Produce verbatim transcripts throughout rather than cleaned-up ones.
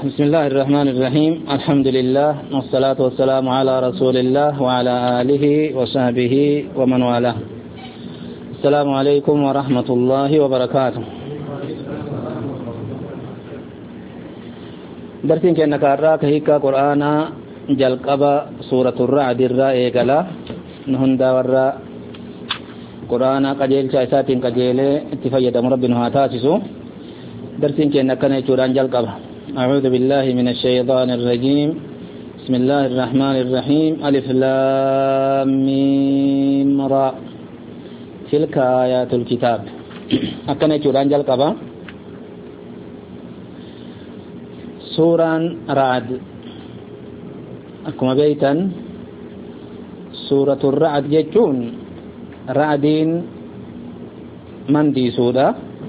بسم الله الرحمن الرحيم الحمد لله والصلاة والسلام على رسول الله وعلى آله وصحبه ومن والاه. السلام عليكم ورحمة الله وبركاته. درسين كأنك أراك هيكا قرآن جلقبا سورة الرعد الرائع قلا نهن داورا قرآن قجيل شايسات قجيل اتفايد مربنا هاتاسسو درسين كأنك نيتوران جلقبا. أعوذ بالله من الشيطان الرجيم. بسم الله الرحمن الرحيم. ألف لام ميم را تلك آيات الكتاب. أكن يجوران جلقبا سورة رعد أكما بيتا سورة الرعد يجون رعدين من دي سورة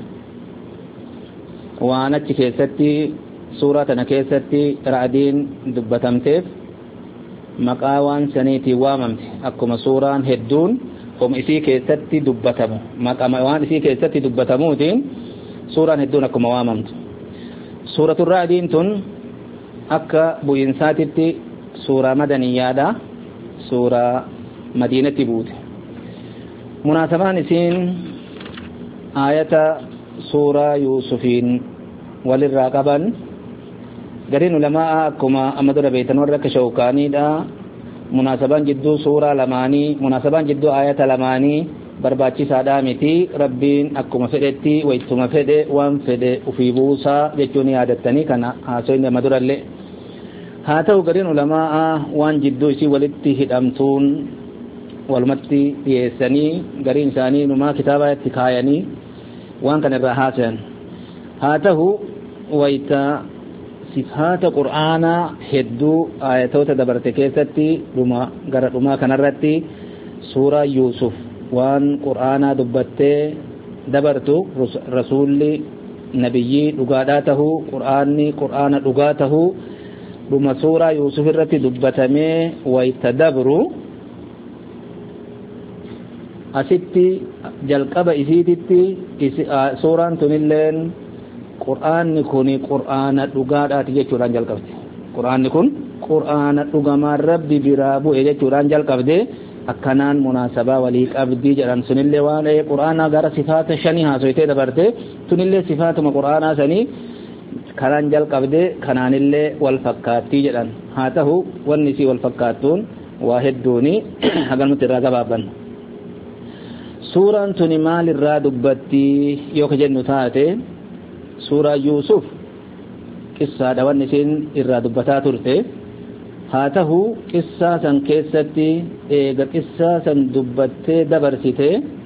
وانا تكيستي سورة نكيستي رعدين دبتمتف مقاوان سنيتي واممت أكما سورة هدون هم إسي كيستي دبتمو مقاوان إسي كيستي دبتموتين سورة هدون أكما واممت. سورة الرعدين تن أكا بوينساتي سورة مدنية دا سورة مدينة بوت مناسبان إسين آية سورة يوسفين وللراقبا قرين علماء كما أمدر بيتن ورك شوكاني دا مناسبان جدو سورة لماني مناسبان جدو آية لماني برباچي سادامتي ربين أكما فدتي ويتما فده وان فده وفي بوسا جتوني عادتني كان آسوين مدر اللي هاتو قرين علماء وان جدو سي ولدتي هدامتون والمتي يساني قرين ساني نما كتابة اتكايني وان كان الرهاسن هاته ويتا صفات قرآن هدو آياتو تدبرت كيستي رما غر رما كنرتي سورة يوسف وان قرآن دبته دبرتو رسول نبي دغاداته قرآن قرآن دغاته رما سورة يوسف الرتي دبتمه ويتدبروا أستي جلقب إسيتي سورة تنلين قرآن كوني قرآن دغادات جچوران جلقبت قرآن كون قرآن دغما ربي برابو جچوران جلقبت أكنان مناسبة وليك أبدي جران سنلي وانا قرآن غير صفات شني هاسويته دبرته تنلي صفات ما قرآن سني كنان جلقبت كنان اللي والفقاتي جران هاته والنسي والفقاتون واحد دوني هغن متراغا بابن سورة تنمال الرادبتي يوك جنو تاتي سورة يوسف قصة دوان نسين الرادبتا ترتي هاته قصة سن كيستي ايغا قصة سن دبتي دبرسيتي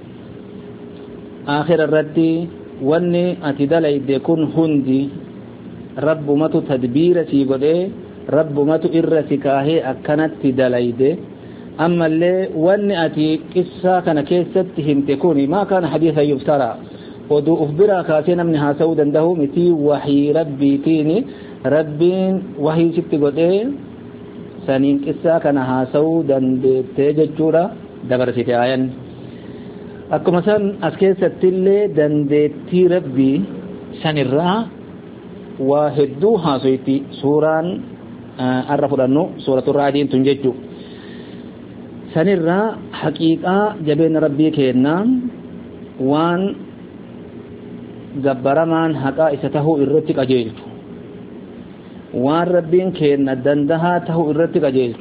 آخر الردي واني اتدالي ديكون هندي رب متو تدبير سيقودي رب متو إرسكاهي أكنت تدالي دي أما اللي واني أتي قصة كان كيست هم تكوني ما كان حديثا يفترى ودو أخبرا كاسينا منها سودا ده متي وحي ربي تيني ربين وحي ست قدي سنين قصة كان ها سودا تيججورا دبرسيتي آيان أكو مثلا أسكيست اللي دندتي ربي سنرا وهدوها سويتي سوران أرفو لأنه سورة الرعدين تنججو سنرا حقيقة جبين ربي كينا وان جبرمان حقا إسته إرتك أجيلت وان ربين كينا دندها ته إرتك أجيلت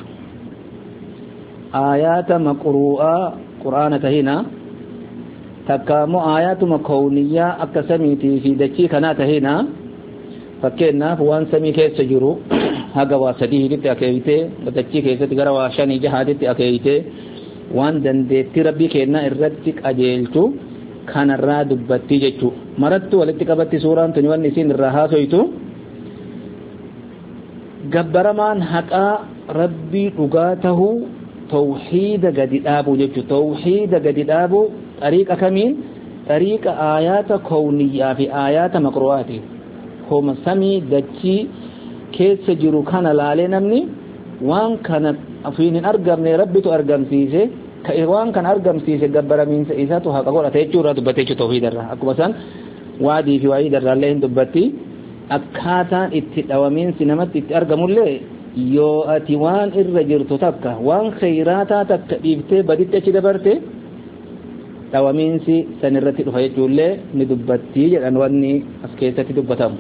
آيات مقروءة قرآن تهينا تكامو آيات مكونية أكسميتي في دكي كنا تهينا فكينا وان سمي كيس سجرو haga waa sadii ditti akeeyite dachii keessatti gara waa shanii jahaatitti akeeyite waan dandeetti rabbii kenna irratti qajeelchu kanarraa dubbatti jechu marattu walitti qabatti suuraan tuni wanni isin irraa haasoytu gabbaramaan haqaa rabbii dhugaa tahu tawhiida gadi dhaabu jechu tawhiida gadi dhaabu xariiqa kamiin xariiqa aayaata kawniyyaa fi aayaata maqru'aati homa samii dachii keessa jiru kana laalee namni waan kana afiin hin argamne rabbitu argamsiise ka waan kana argamsiise gabbaramiinsa isaatu haqa godhate jechuudha dubbate jechuudha tawhiidarra akkuma san waadii fi waa'ii darraallee hin dubbatti akkaataan itti dhawamiinsi namatti itti argamullee yoo ati waan irra jirtu takka waan khayraataa takka dhiiftee baditti achi dabarte dhawamiinsi san irratti dhufa jechuullee ni dubbattii jedhan wanni as keessatti dubbatamu.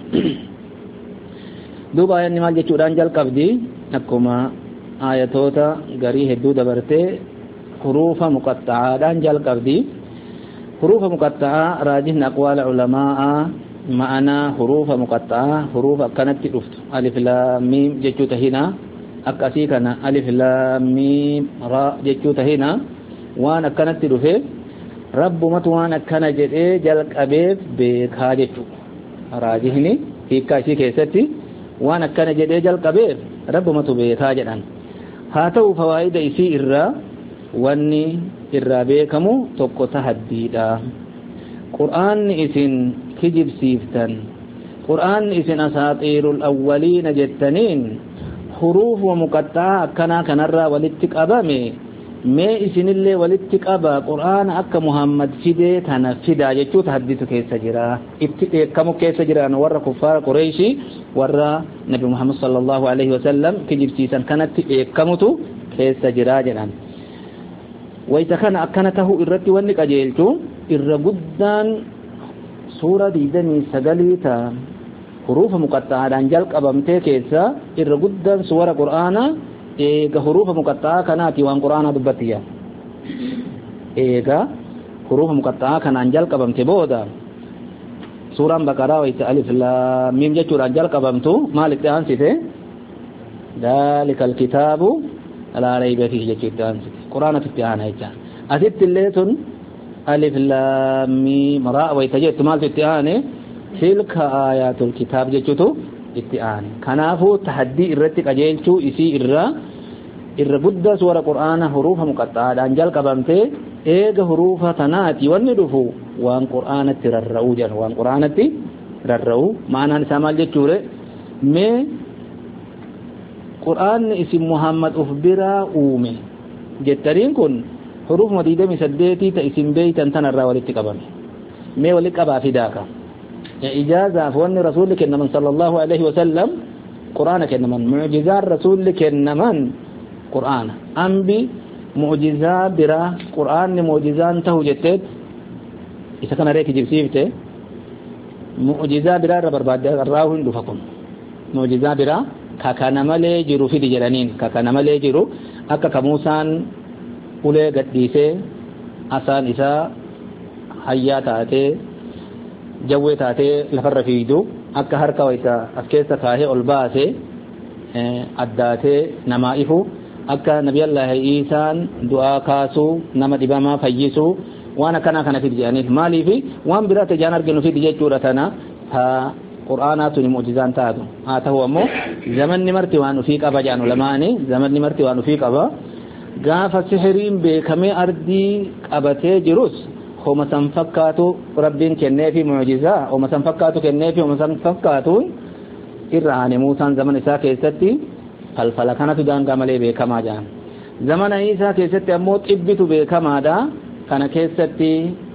duuba ayanni maal jechuudhaan jalqabdi akkuma ayatoota garii hedduu dabartee huruufa muqaxxa'aadhaan jalqabdi. huruufa muqaxxa'aa raajihni aqwaala ulamaa ma'anaa huruufa muqaxxa'aa huruufa akkanatti dhuftu alif laam miim jechuu tahina akkasii kana alif laam miim ra jechuu tahina waan akkanatti dhufe rabbumatu waan akkana jedhee jalqabeef beekaa jechuu raajihni hiikkaa isii keessatti waan akkana jedhee jalqabeef rabbumatu beekaa jedhan. haa ta'u fawaa'ida isii irraa wanni irraa beekamu tokko tahaddiidha. qur'aanni isin kijibsiiftan qur'aanni isin asaatiirul awwaliina jettaniin huruuf wa muqaxxaa akkanaa kanarraa walitti qabame mee isinillee walitti qaba qur'aana akka muhammad fidee tana fidaa jechuu tahaddiitu keessa jira. itti dheekkamu keessa jiran warra kuffaara qureeshii warra nabi muhammad sallallahu alaihi wasallam kijibsiisan kanatti dheekkamutu keessa jira jedhan. wayta kana akkana tahuu irratti wanni qajeelchu irra guddaan suura digdamii sagalii ta huruufa muqaxxaadhaan jalqabamtee keessa irra guddaan suura qur'aanaa eega huruufa muqaxxaa kanaati waan qur'aanaa dubbattiya. eega huruufa muqaxxaa kanaan jalqabamte booda suuraan baqaraa wayta alif laam miim jechuudhaan jalqabamtu maalitti aansite daalikal kitaabu laa rayba fiihi jechuutti aansite qur'aanatti aana jecha asitti illee tun alif laam miim ra wayta jettu maaltu itti aane tilka aayatul kitaab jechuutu itti aane. kanaafuu tahaddii irratti qajeelchuu isii irra irra guddaa suura qur'aana huruufa muqaxxaadhaan jalqabamte eega huruufa tanaati wanni dhufu waan qur'aanatti rarra'uu jedhan waan qur'aanatti rarra'uu maanaan isaa maal jechuure mee qur'aanni isin muhammad uf biraa uume jettaniin kun huruufuma digdamii saddeetii ta isin beeytan tanarraa walitti qabame mee walitti qabaa fidaaka ijaazaaf wanni rasuulli kennaman sallallahu alaihi wasallam qur'aana kennaman mu'jizaan rasuulli kennaman qur'aana ambi mu'jizaa biraa qur'aanni mu'jizaan tahu jetteet isa kana reeki jibsiifte mu'jizaa biraa irra barbaadde irraa hin dhufa kun mu'jizaa biraa kakana malee jiru fidi jedhaniin kakana malee jiru akka ka Muusaan ulee gadhiisee asaan isaa hayyaa taatee jawwee taatee lafarra fiidu akka harka wayta as keessa kaahee ol baasee addaatee namaa ifu akka nabiyallaahi Iisaan du'aa kaasuu nama dhibamaa fayyisuu waan akkanaa kana fidi jedhaniif maaliifi waan biraa tajaan arginu fidi jechuudha tana haa qur'aanaatu ni mu'jizaan taatu. haa ta'u ammoo zamanni marti waan ufii qaba jedhan ulamaani zamanni marti waan ufii qaba gaafa sihiriin beekamee ardii qabatee jirus homa san fakkaatu rabbiin kenneefi mu'jizaa homa san fakkaatu kenneefi homa san fakkaatuun irra aane Muusaan zaman isaa keessatti falfala kanatu daangaa malee beekamaa jedhan. zamana Iisaa keessatti ammoo xibbitu beekamaadha kana keessatti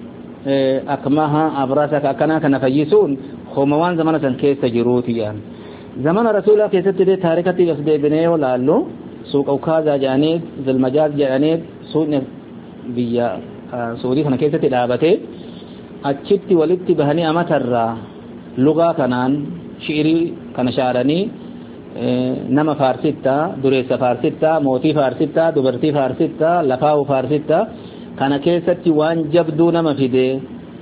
akmaha abrasa akkanaa kana fayyisuun homa waan zamana san keessa jiruuti jedhan. zamana rasuulaa keessatti illee taarikatti as deebinee yoo laallu suuqa ukaazaa jedhaniit zilmajaaz jedhaniit suuqni biyya suudii kana keessatti dhaabatee achitti walitti bahanii amatarraa lugaa kanaan shi'irii kana shaaranii nama faarsittaa dureessa faarsittaa mootii faarsittaa dubartii faarsittaa lafaa'u faarsittaa kana keessatti waan jabduu nama fidee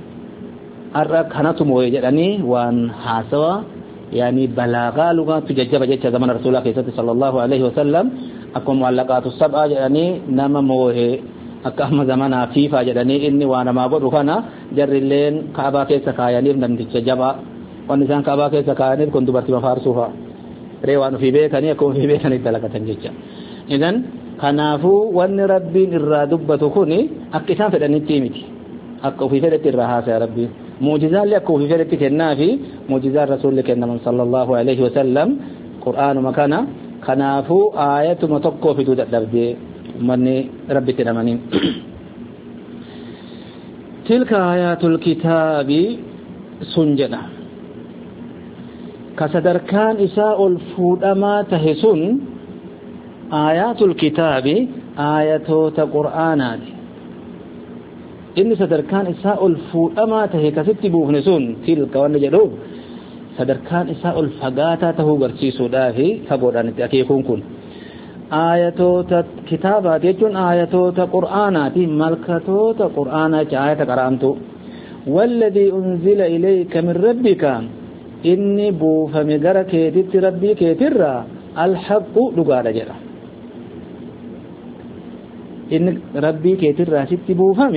arra kanatu moo'e jedhanii waan haasawa yaani balaagaa lugaatu jajjaba jecha zamana rasuulaa keessatti sallallahu alaihi wasallam akkuma mu'allaqaatu sab'aa jedhanii nama moo'e akka amma zamanaa fiifaa jedhanii inni waa namaa godhu kana jarrilleen kaabaa keessa kaayaniif namticha jabaa wanni isaan kaabaa keessa kaayaniif kun dubartii mafaarsuufa ree waan ofii beekanii akkuma ofii beekanii dalagatan jecha. idan kanaafuu wanni rabbiin irraa dubbatu kuni akka isaan fedhanitti miti akka ofii fedhetti irraa haasaya rabbiin mu'jizaallee akka ofii fedhetti kennaa fi mu'jizaan rasuulli kennaman sallallahu alaihi wasallam qur'aanuma kana kanaafuu aayatuma tokkoo fiduu dadhabdee manni rabbitti namaniin. tilka aayatul kitaabi sun jedha كصدركان إساء الفودما تهسن آيات الكتاب آياتوت قرآنات إن صدركان إساء الفودما تهي كستبوه نسون تلك ونجدوه صدركان إساء الفقاتا تهو برسيسو دافي فقودان تأكيكون كن آياتوت كتابات يجون آياتوت قرآنات ملكتوت قرآنات آيات قرآنتو والذي أنزل إليك من ربك إني بوفم غرا كيتت ربي كيترا الحق دغادا جرا إن ربي كيترا ست بوفم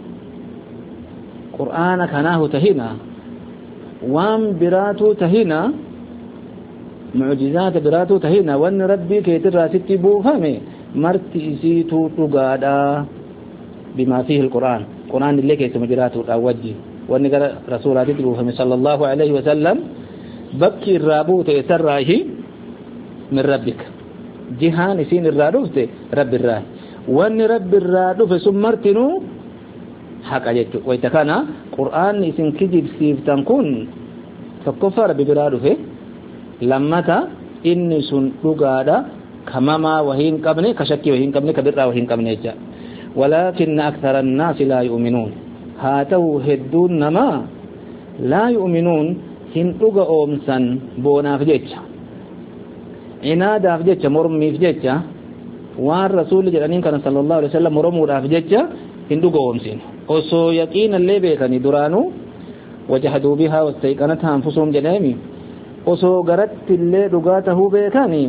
قرآن كناه تهنا وام براتو تهنا معجزات براتو تهنا وان ربي كيترا ست بوفم مرتي سيتو دغادا بما فيه القرآن قرآن اللي كيسم جراتو أوجي وان رسول الله صلى الله عليه وسلم بكي الرابوت يسرعه من ربك جهان سين الرادوت رب الراه وان رب الرادوف سمرتنو حق جيتو ويتكانا قرآن سين كجيب سيفتان كون فكفر ببرادوف لما تا إني سن لغادا كماما وهين قبني كشكي وهين قبني كبرا وهين قبني جا ولكن أكثر الناس لا يؤمنون هاتو هدون نما لا يؤمنون هندوغا أومسان بونا فجيتشا عنادا فجيتشا مرمي فجيتشا وان رسول جلانين كان صلى الله عليه وسلم مرمورا فجيتشا هندوغا أومسين وصو يقين اللي بيكني درانو وجحدوا بها واستيقنتها أنفسهم جنامي وصو قردت اللي دقاته بيكني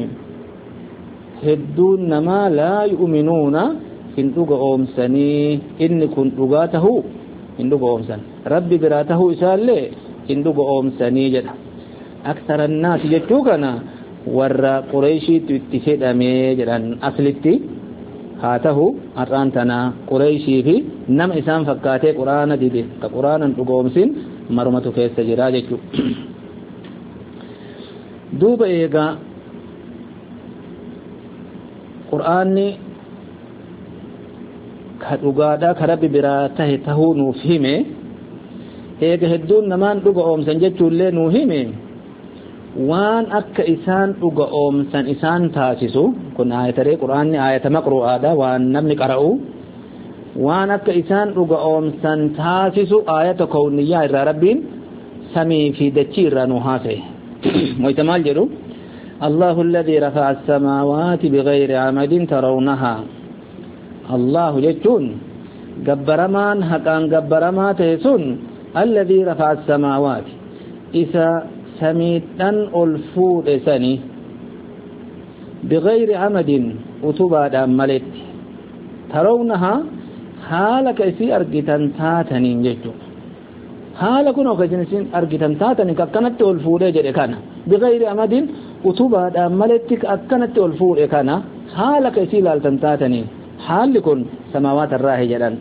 هدون نما لا يؤمنون هندوغا أومساني إن كنت دقاته هندوغا أومسان ربي براته إسالي هندوغا أومساني جدا أكثر الناس جتوكنا ورى قريشي تتفيد أمي جدا أصلتي هاته أرانتنا قريشي في نم إسان فكاتي قرآن ديدي كقرآن هندوغا أومسين مرمتو كيس جرا جتو دوب إيغا قرآني kadhugaadha karabbi biraa tahe tahuu nuuf hime eega hedduun namaan dhuga oomsan jechuullee nuu hime waan akka isaan dhuga oomsan isaan taasisu kun ayataree quraanni ayata maqru'aadha waan namni qara'u waan akka isaan dhuga oomsan taasisu ayata kawniyyaa irraa rabbiin samii fi dachii irraa nuu haasa'e moyta maal jedhu allahu alladhi rafa'a as-samaawaati bighayri amadin tarawnaha الله جتون جبرمان حقان جبرما تهسون الذي رفع السماوات إذا سميتن الفود سني بغير عمد أتبا داملت ترونها حالك إسي أرقتن تاتنين جتو حالكون أخجنسين أرقتن تاتنين كأكنت الفود جريكانا بغير عمد أتبا داملت كأكنت الفود كانا حالك إسي لالتن تاتنين حال كن سماوات الراهي جلان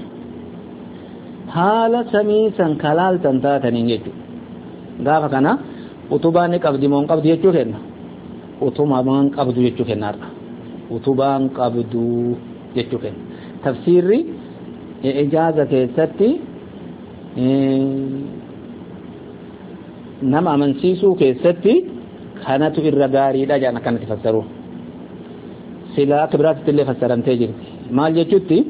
حال سميسا كلال تنتاتنين يجو غافا كنا اتوبان قبضي مون قبضي يجو كنا اتوبان قبضو يجو كنا اتوبان قبضو يجو كنا تفسيري إجازة كيستي نما منسيسو كيستي كانت الرغاري دا جانا كانت تفسروه سلا كبرات اللي فسرمتي جرتي مال جچوتي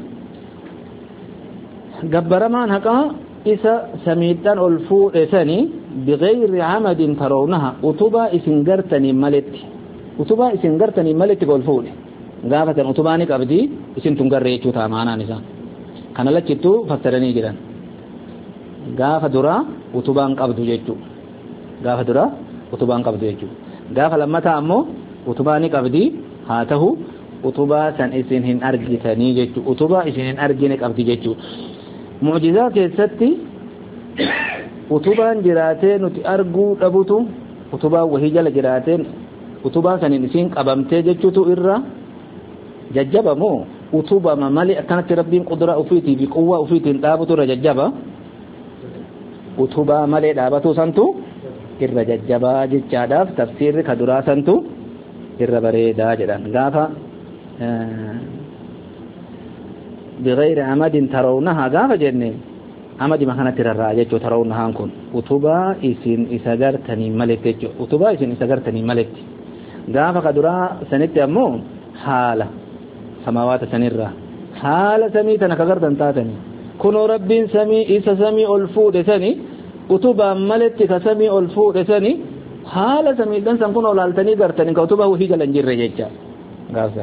غبرمان حقا إسا سميتان الفو إساني بغير عمد ترونها أتوبا إسنغرتني ملت أتوبا إسنغرتني ملت الفو غافة أتوباني قبدي إسن تنغر ريچو تامانا نسان كان لچتو فسرني جران غافة درا أتوبان قبدو جيچو غافة درا أتوبان قبدو جيچو غافة لما تأمو أتوباني قبدي هاته utubaa san isin hin argitanii jechu utubaa isin hin argine qabdi jechu mu'jizaa keessatti utubaan jiraatee nuti arguu dhabutu utubaa wahii jala jiraatee utubaa sanin isin qabamtee jechutu irra jajjabamoo utubama mali akkanatti rabbiin qudraa ufiitii fi quwwaa ufiitiin dhaabutu irra jajjaba utubaa malee dhaabatu santu irra jajjabaa jechaadhaaf tafsiirri ka duraa santu irra bareedaa jedhan gaafa بغير عمد ترونها غاف جنة amadi makanatti rarraa jechuu tarawun hankun utubaa isin isa gartanii maletti jechuu utubaa isin isa gartanii maletti gaafa kaduraa sanitti ammoo haala samawaata sanirraa haala samii tana ka gartan taatanii kunoo rabbiin samii isa samii ol fuudhe sani utubaa maletti ka samii ol fuudhe sani haala samii dan san kunoo laaltanii gartanii ka utubaa wahii jala hin jirre jecha gaafsan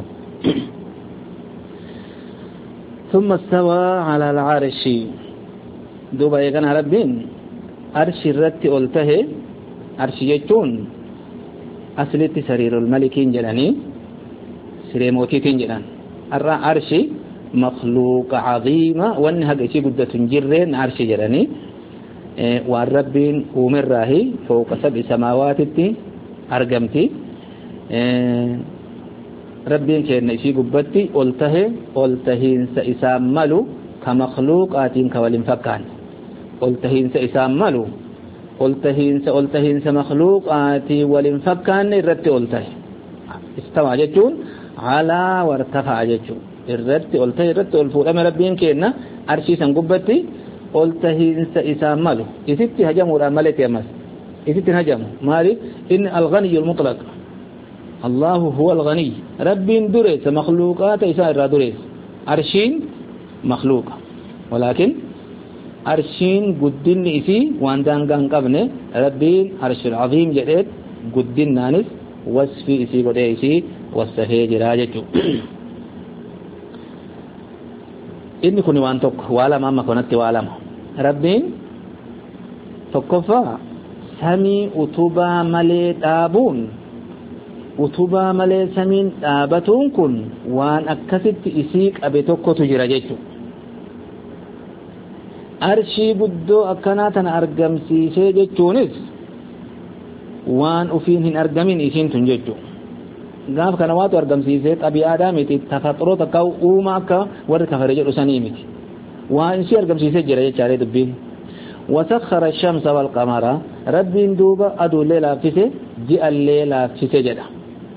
ثم استوى على العرش دوبا يغنى ربين عرش الرت قلته عرش يجون أصلت سرير الملكين جلاني سرير موتيتين جلان الرا عرش مخلوق عظيمة وانها قشي قدة جرين عرش جلاني إيه والربين أمر راهي فوق سبع سماوات أرقمتي إيه ربين كأن شيء قبتي قلته قلتهين سإساملو كمخلوقات كولين فكان قلتهين سإساملو قلتهين سقلتهين سمخلوقات ولين فكان الرت قلته استوى جتون على وارتفع جتون الرت قلته الرت قلفو أما ربين كأن أرشي سنقبتي قلتهين سإساملو إذت هجموا الأمالة يمس إذت هجموا مالي إن الغني المطلق الله هو الغني رب دريس مخلوقات إساء دريس عرشين مخلوق ولكن عرشين قدن إسي واندان قان قبنه ربين عرش العظيم جديد قدن نانس وصفي إسي قد إسي وصفي جراجة إني كوني وان توك والا ماما كونت والا ربين توقفا سمي أتوبا ملي تابون utubaa malee samiin dhaabatuun kun waan akkasitti isii qabe tokkotu jira jechuudha. Arshii guddoo akkanaa tana argamsiisee jechuunis waan ufiin hin argamin isiin tun jechuudha. Gaafa kana waatu argamsiisee xabi'aadhaa miti tafaxuroo takka uuma akka warri kafare jedhu sanii miti. Waan isii argamsiisee jira jechaalee dubbiin. وسخر الشمس والقمر رب دوبا أدو الليل فيسه جاء الليل فيسه جدا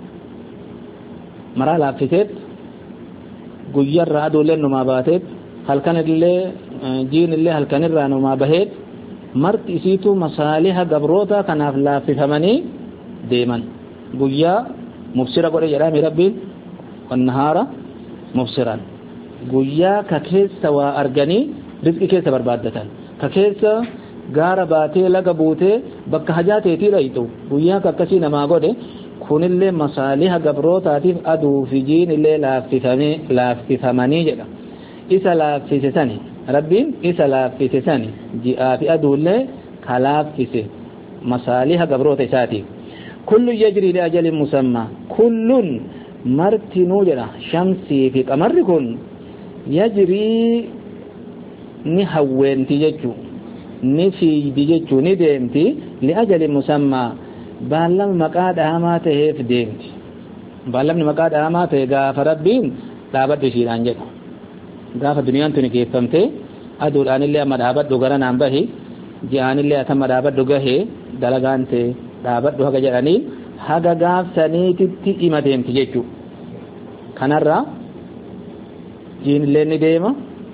مرا لافيت غير رادو لن ما باتت هل كان اللي جين اللي هل كان الرانو ما بهت مرت اسيتو مصالح غبروتا كان لا في فمني ديمن غيا مبصرا قول يا ربي والنهار مبصرا غيا ككيس سوا ارغني رزق كيس بربادتن ككيس غار باتي لغا بوته بك حاجاتي تي ريتو غيا ككسي نما غده kunillee masaaliha gabrootaatiif aduu fi jiin illee laaffifamee laaffifamanii jedha isa laaffise sani rabbiin isa laaffise sani ji'aa fi aduullee ka laaffise masaaliha gabroota isaatiif kullu yajrii li ajalin musammaa kullun martinuu jedha shamsii fi qamarri kun yajrii ni hawweenti jechuu ni fiigdi jechuu ni deemti li ajalin musammaa baalam maqaa dhahamaa ta'eef deemti baalamni maqaa dhahamaa ta'e gaafa rabbiin dhaabadhu ishiidhaan jedhu gaafa duniyaan tuni geeffamte aduudhaan illee amma dhaabadhu gara naan bahi ji'aan illee atama dhaabadhu gahee dalagaan ta'e dhaabadhu haga jedhanii haga gaafsaniititti ima deemti jechuu kanarraa jiin illee ni deema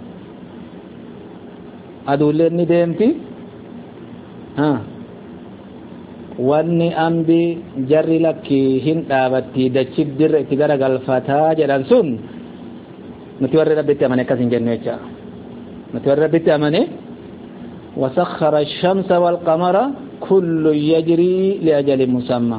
aduullee ni deemti haa wanni ambi jarri lakki hin dhaabatti dachib dirra itti gara galfataa jedhan sun nuti warri rabbitti amane akkas hin jennu jecha nuti warri rabbitti amane wasakhara ash-shamsa wal qamara kullu yajri li ajalin musamma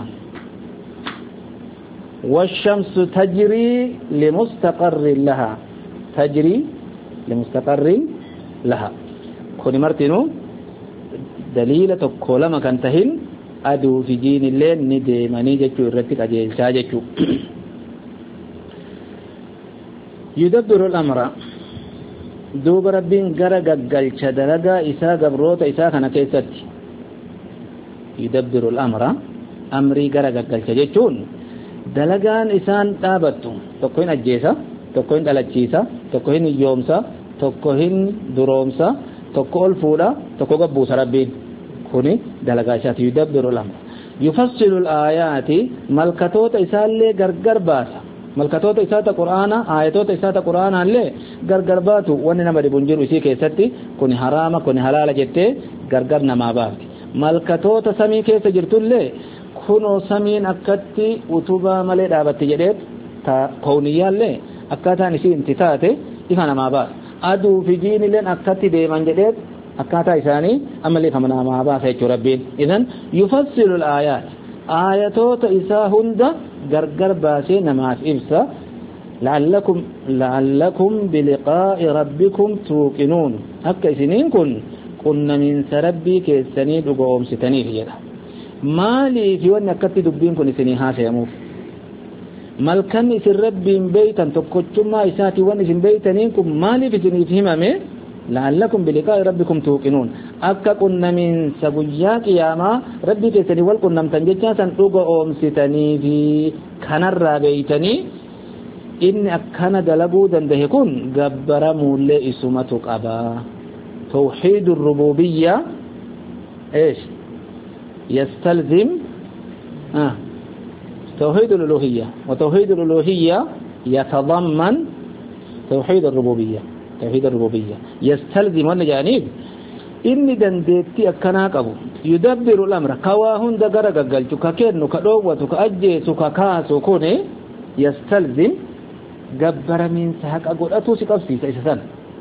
wash-shamsu tajri li mustaqarrin laha tajri li mustaqarrin laha kuni martinu dalila tokko lama kan tahin aduu fi jiin illee ni deemanii jechuu irratti qajeelchaa jechuu yudabbiru al-amra duuba rabbiin gara gaggalcha dalagaa isaa gabroota isaa kana keessatti yudabbiru al-amra amrii gara gaggalcha jechuun dalagaan isaan dhaabattu tokko hin ajjeesa tokko hin dhalachiisa tokko hin hiyyoomsa tokko hin duroomsa tokko ol fuudha tokko gabbuusa rabbiin kuni dalagaa isaati yudabbiru al-amra yufassilu al-ayati malkatoota isaallee gargar baasa malkatoota isaata qur'aana ayatoota isaata qur'aana illee gargar baatu wanni nama dhibun jiru isii keessatti kun haraama kun halaala jettee gargar namaa baafti malkatoota samii keessa jirtullee kunoo samiin akkatti utubaa malee dhaabatti jedhee ta kawniyyaallee akkaataan isii inti taate ifa namaa baasa aduu fi jiinilleen akkatti deeman jedhee akkaataa isaanii ammallee kama namaa baasa jechuu rabbiin idan yufassilu al-aayaat ayatoota isaa hunda gargar baasee namaaf ibsa la'allakum la'allakum biliqaa'i rabbikum tuuqinuun akka isiniin kun qunnamiinsa rabbii keessanii dhugoomsitaniif jedha maaliif wanni akkatti dubbiin kun isinii haasayamuuf malkan isin rabbiin beeytan tokkochummaa isaati wanni isin beeytaniin kun maaliif isiniif himame la'allakum biliqaa'i rabbikum tuuqinuun akka qunnamiinsa guyyaa qiyaamaa rabbii keessanii wal qunnamtan jechaa san dhugoomsitaniif kanarraa beeytanii inni akkana dalaguu dandahe kun gabbaramuullee isumatu qaba توحيد الربوبية ايش يستلزم آه. توحيد الألوهية وتوحيد الألوهية يتضمن توحيد الربوبية توحيد الربوبية يستلزم أن جانب إني دندتي أكناك أبو يدبر الأمر كواهن دقرق قلت ككين كدوة كأجيس ككاس كوني يستلزم قبر من سحق أقول أتوسي قفسي سيسسان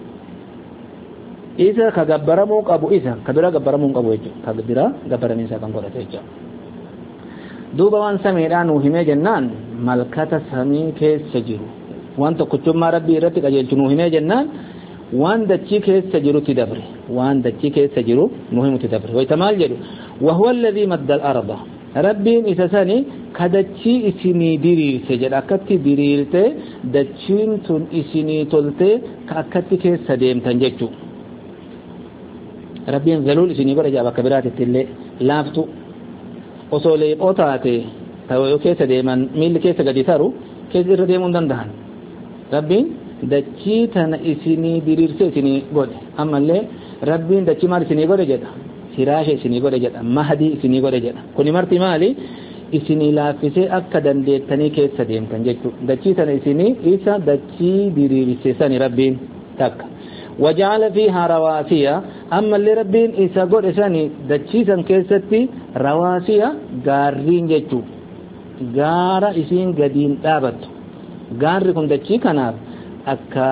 isa ka gabbaramuu qabu isa ka bira gabbaramuu qabu jechuudha ka bira gabbaramiinsa kan godhate jechuudha duuba waan samiidhaan nuu himee jennaan malkata samii keessa jiru waan tokkochummaa rabbii irratti qajeelchu nuu himee jennaan waan dachii keessa jirutti dabre waan dachii keessa jiru nuu himutti dabre wayta maal jedhu wahuwa alladhii madda al-arda rabbiin isa sani ka dachii isinii diriirse jedha akkatti diriirte dachiin tun isinii tolte ka akkatti keessa deemtan jechuudha rabbiin zalul isinii godha jaaba kabiraatitti illee laaftu osoo leeqoo taate ta'uu keessa deeman miilli keessa gadi taru keessa irra deemuu hin danda'an rabbiin dachii tana isinii diriirsee isinii godhe ammallee rabbiin dachii maal isinii godhe jedha firaasha isinii godhe jedha mahdii isinii godhe jedha kuni marti maali isinii laaffisee akka dandeettanii keessa deemtan jechuudha dachii tana isinii isa dachii diriirsee sani rabbiin takka وجعل فيها رواسي أما اللي ربين إسا قد إساني دجيسا كيستي رواسي غارين جيتو غارة إسين قدين دابت غار كن دجي كناف أكا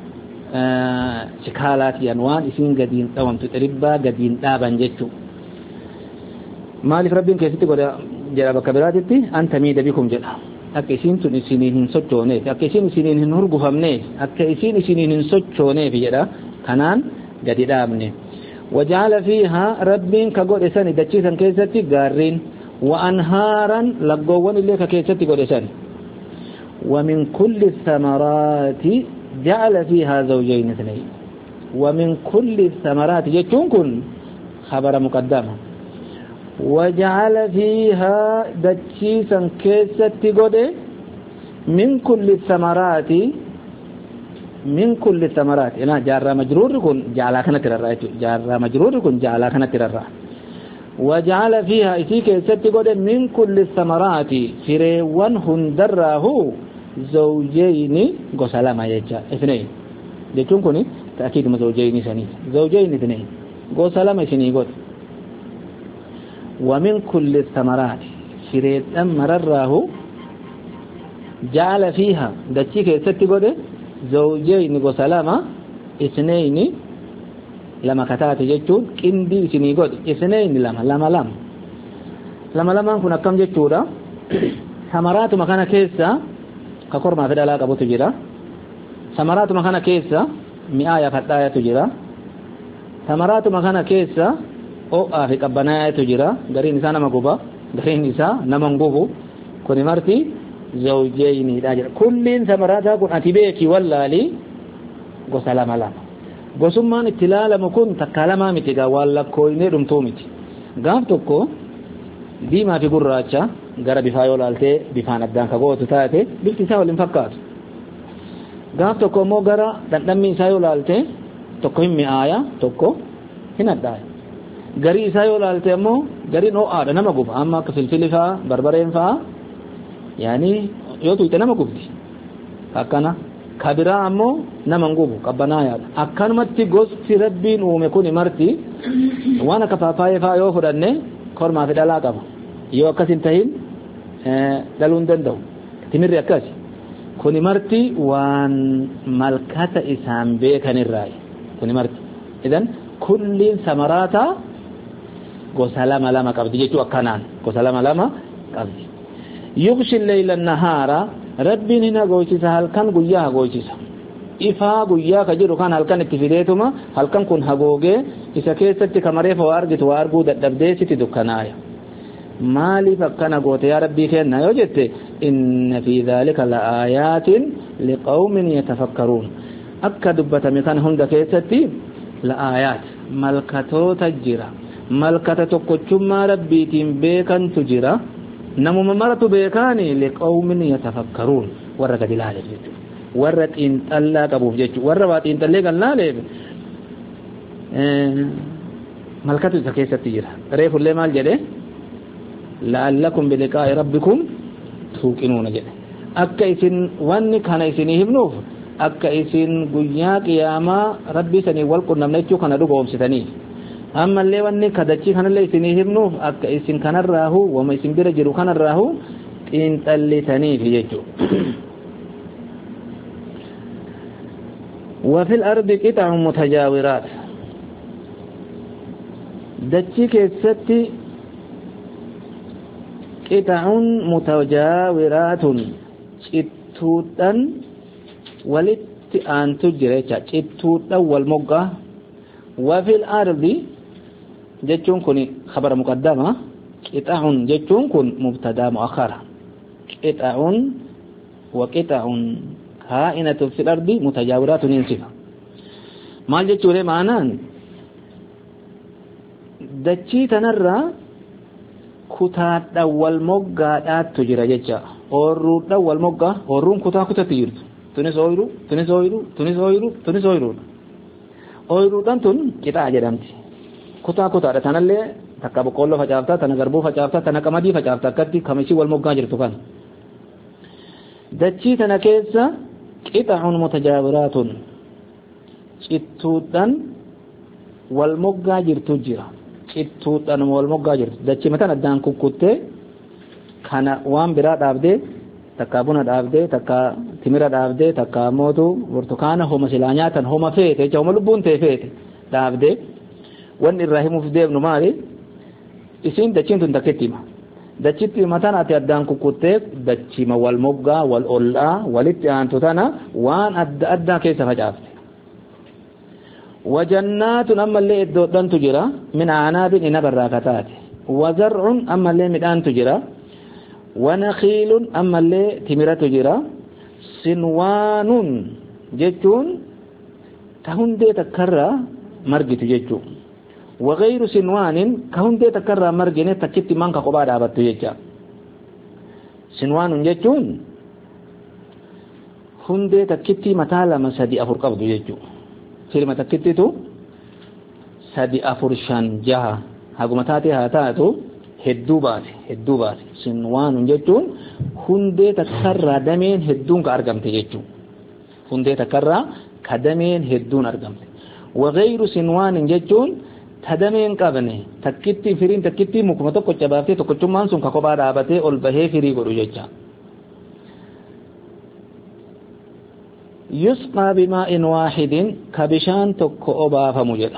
شكالات ينوان إسين قدين دوام تتربا قدين دابا جيتو مالك ربين كيستي قد جرابا كبراتي أنت ميد بكم جلها akka isiin tun isiniin hin sochooneef akka isiin isiniin hin hurgufamneef akka isiin isiniin hin sochooneef jedha kanaan gadi dhaabne waja'ala fiihaa rabbiin ka godhe sani dachiisan keessatti gaarriin wa anhaaran laggoowwan illee ka keessatti godhe sani wa min kulli thamaraati ja'ala fiihaa zawjayn ithnayn wa min kulli thamaraati jechuun kun khabara muqaddama وجعل فيها دجيسا كيست قده من كل الثمرات من كل الثمرات انا جار مجرور يكون جعل كنا ترى جار مجرور يكون جعل كنا ترى وجعل فيها ايتي كيست قده من كل الثمرات فريوان هندره زوجين غسلما يجا اثنين ديكون كوني تاكيد زوجين ثاني زوجين اثنين غسلما شني قد ومن كل الثمرات شريت مرره جعل فيها دچيك ستي غده زوجين وسلاما اثنين لما كتات جچود كندي سني غد اثنين لما لما لما لما لما كنا كم جچودا ثمرات مكان كيسا كقر ما فدلا قبو تجرا ثمرات مكان كيسا مئة فتايا تجرا ثمرات مكان كيسا o afi qabbanaayatu jira gariin isaa nama guba gariin isaa nama ngubu kuni marti zawjayni dha jira kulliin samarata kun ati beeki wallaali gosa lama lama gosummaan itti laalamu kun takka lama miti gaa waan lakkooyne dhumtuu miti gaaf tokko diimaa fi gurraacha gara bifaa yoo laaltee bifaan addaan ka gootu taate bifti isaa waliin fakkaatu gaaf tokko immoo gara dhandhammi isaa yoo laaltee tokko hin mi'aaya tokko hin addaaya garii isaa yoo laalte ammoo gariin ho'aadha nama guba amma akka filfili faa barbareen faa yaani yoo tuute nama gubdi akkana kabira ammoo nama ngubu qabbanaaya akkanumatti gosti rabbiin uume kun marti waan akka paapaayee faa yoo fudhanne kormaa fi dhalaa qaba yoo akkasin tahin dhaluun danda'u timirri akkas kun marti waan malkata isaan beekanirraa kun marti idan kulliin samaraata gosa lama lama qabdi jechuu akkanaan gosa lama lama qabdi yughshi al-layla an-nahara rabbiin hina goochisa halkan guyyaa goochisa ifaa guyyaa ka jiru kan halkan itti fideetuma halkan kun hagoogee isa keessatti kamareef waa argitu waa arguu dadhabdee siti dukkanaaya maaliif akkana goote yaa rabbii kenna yoo jette inna fi dhalika la ayatin liqaumin yatafakkaruun akka dubbatame kan hunda keessatti la ayat malkatoota jira malkata tokkochummaa rabbiitiin beekantu jira namuma maratu beekani liqaumin yatafakkaruun warra gadi ilaaleef jechuudha warra xiinxallaa qabuuf jechuudha warra waa xiinxallee kan laaleef malkatu isa keessatti jira reefullee maal jedhe la'allakum biliqaa'i rabbikum tuuqinuuna jedhe akka isin wanni kana isinii himnuuf akka isin guyyaa qiyaamaa rabbii sanii wal qunnamne jechuu kana dhugoomsitaniif ammallee wanni kadachii kanallee isinii himnuuf akka isin kanarraahu wama isin bira jiru kanarraahu xiinxallitaniif jechuu وفي الأرض قطع متجاورات دچي كيستي قطع متجاورات چتوتن ولت أن تجري چتوتن والمقة وفي الأرض جتون كوني خبر مقدمة قطع جتون كون مبتدا مؤخر قطع وقطع كائنة في الأرض متجاورات ينصفة ما جتون معنان دچي تنرى kutaadha wal moggaadhaatu jira jecha orruudha wal mogga orruun kutaa kutatti jirtu tunis ooyiru tunis ooyiru tunis ooyiru tunis ooyiru ooyiruudhaan tun qixaa jedhamti kutaa kutaadha tanallee takka boqqolloo facaaftaa tana garbuu facaaftaa tana qamadii facaaftaa akkatti kamishii wal moggaa jirtu kan dachii tana keessa qixaa'un mutajaawiraatun cittuudhaan wal moggaa jirtu jira cittuudhaan wal moggaa jirtu dachii matan addaan kukkuttee kana waan biraa dhaabdee takka buna dhaabdee takka timira dhaabdee takka mootu burtukaana homa silaa nyaatan homa feete jecha homa lubbuun ta'e feete dhaabdee wanni irraa himuuf deemnu maali isin dachiin tun takkeetti hima dachitti matan ati addaan kukkuttee dachima wal moggaa wal ollaa walitti aantu tana waan adda addaa keessa facaafte وجنات أما اللي إدودان تجرى من عناب إن براكتات وزرع أما اللي مدان تجرى ونخيل أما اللي تمرة تجرى سنوان جتون كهون دي تكرى مرجي تجتو وغير سنوان كهون دي تكرى مرجي تكت منك قبادة عبد تجتو سنوان جتون هون دي تكت متالا مسادي أفر قبض جتو firma takkittitu sadi afur shan jaha haguma taate haa taatu hedduu baate hedduu baate sinwaan jechuun hundee takkarraa dameen hedduun ka argamte jechuun hundee takkarraa ka dameen hedduun argamte wagayru sinwaan jechuun ta dameen qabne takkitti firiin takkitti mukuma tokko cabaaftee tokkochummaan sun ka kophaa dhaabatee ol bahee firii godhu jecha يسقى بماء واحد كبشان تك أباف مجد